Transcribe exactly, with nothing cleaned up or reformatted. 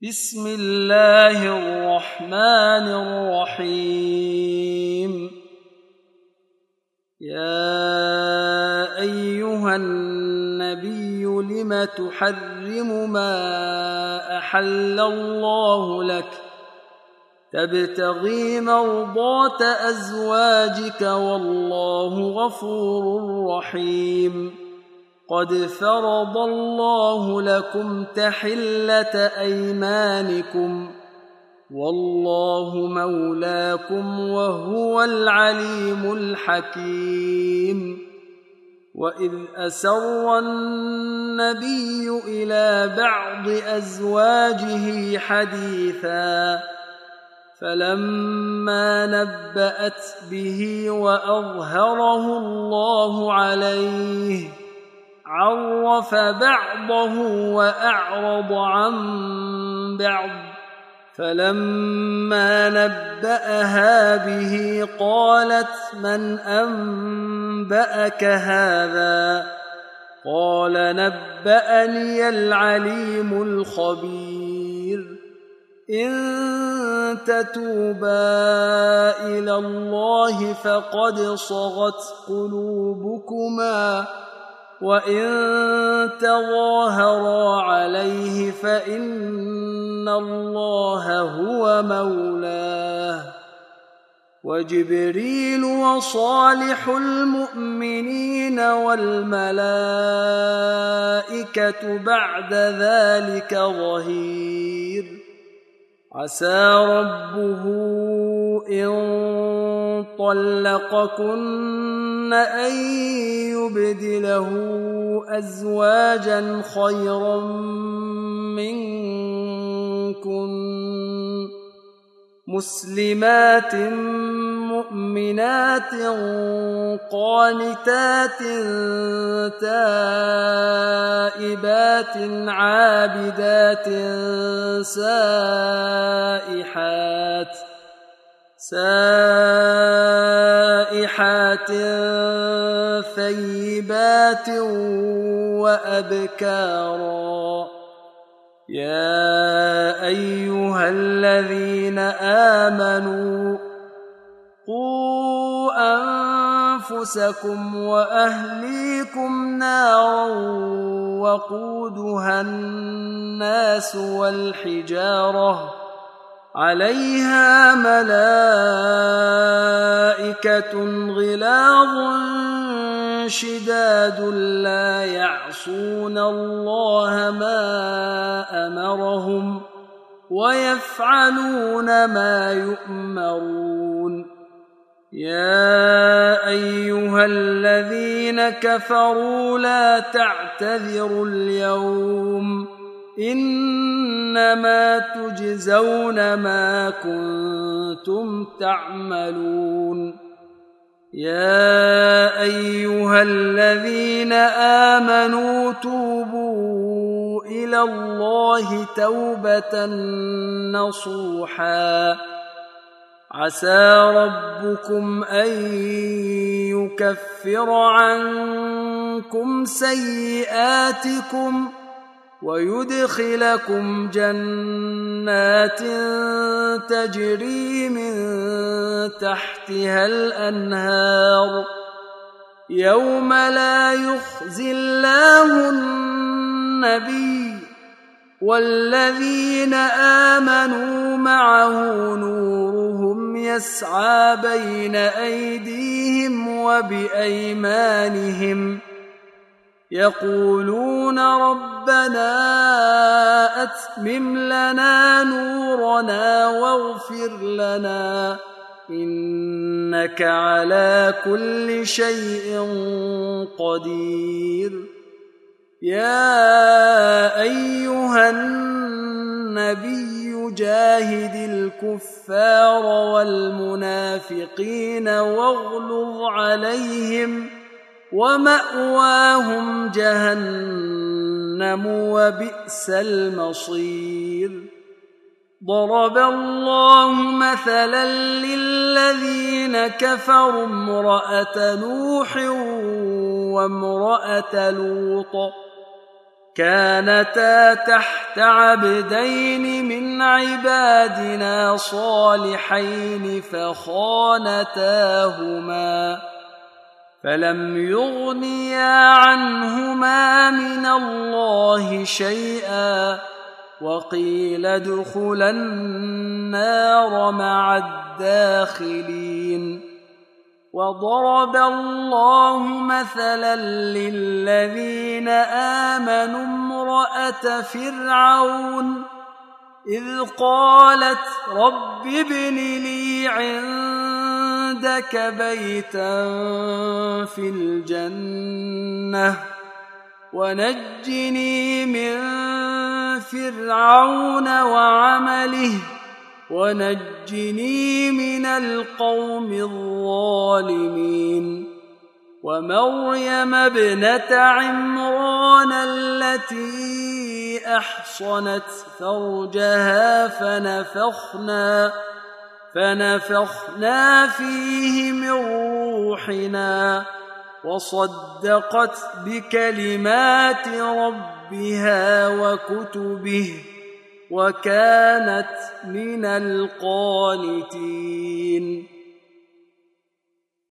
بسم الله الرحمن الرحيم. يا أيها النبي لم تحرم ما أحل الله لك تبتغي مرضات أزواجك والله غفور رحيم. قد فرض الله لكم تحلة أيمانكم والله مولاكم وهو العليم الحكيم. وإذ أسر النبي إلى بعض أزواجه حديثا فلما نبأت به وأظهره الله عليه عرف بعضه وأعرض عن بعض، فلما نبأها به قالت من أنبأك هذا؟ قال نبأني العليم الخبير. إن تتوبا إلى الله فقد صغت قلوبكما وإن تظاهرا عليه فإن الله هو مولاه وجبريل وصالح المؤمنين والملائكة بعد ذلك ظهير. عسى ربه إن طلقكن أن يبدله أزواجا خيرا منكن مسلمات مؤمنات قانتات تائبات عابدات سائحات سائحات ثيبات وأبكارا. يا أيها الذين آمنوا قوا أنفسكم وأهليكم نارا وقودها الناس والحجارة عليها ملائكة غلاظ شداد لا يعصون الله ما أمرهم ويفعلون ما يؤمرون. يا أيها الذين كفروا لا تعتذروا اليوم إنما تجزون ما كنتم تعملون. يا أيها الذين آمنوا توبوا إلى الله توبة نصوحا عسى ربكم أن يكفر عنكم سيئاتكم ويدخلكم جنات تجري من تحتها الأنهار يوم لا يخزي الله النبي والذين آمنوا معه نورهم يسعى بين أيديهم وبأيمانهم يقولون ربنا أتمم لنا نورنا واغفر لنا إنك على كل شيء قدير. يا أيها النبي جاهد الكفار والمنافقين واغلظ عليهم ومأواهم جهنم وبئس المصير. ضرب الله مثلا للذين كفروا امرأة نوح وامرأة لوط كانتا تحت عبدين من عبادنا صالحين فخانتاهما فلم يغنيا عنهما من الله شيئا وقيل ادخلا النار مع الداخلين. وضرب الله مثلا للذين آمنوا امرأة فرعون إذ قالت رب ابن لي عندك بيتا في الجنة ونجني من فرعون وعمله ونجني من القوم الظالمين. ومريم ابنة عمران التي أحصنت فرجها فنفخنا فنفخنا فيه من روحنا وصدقت بكلمات ربها وكتبه وكانت من القانتين.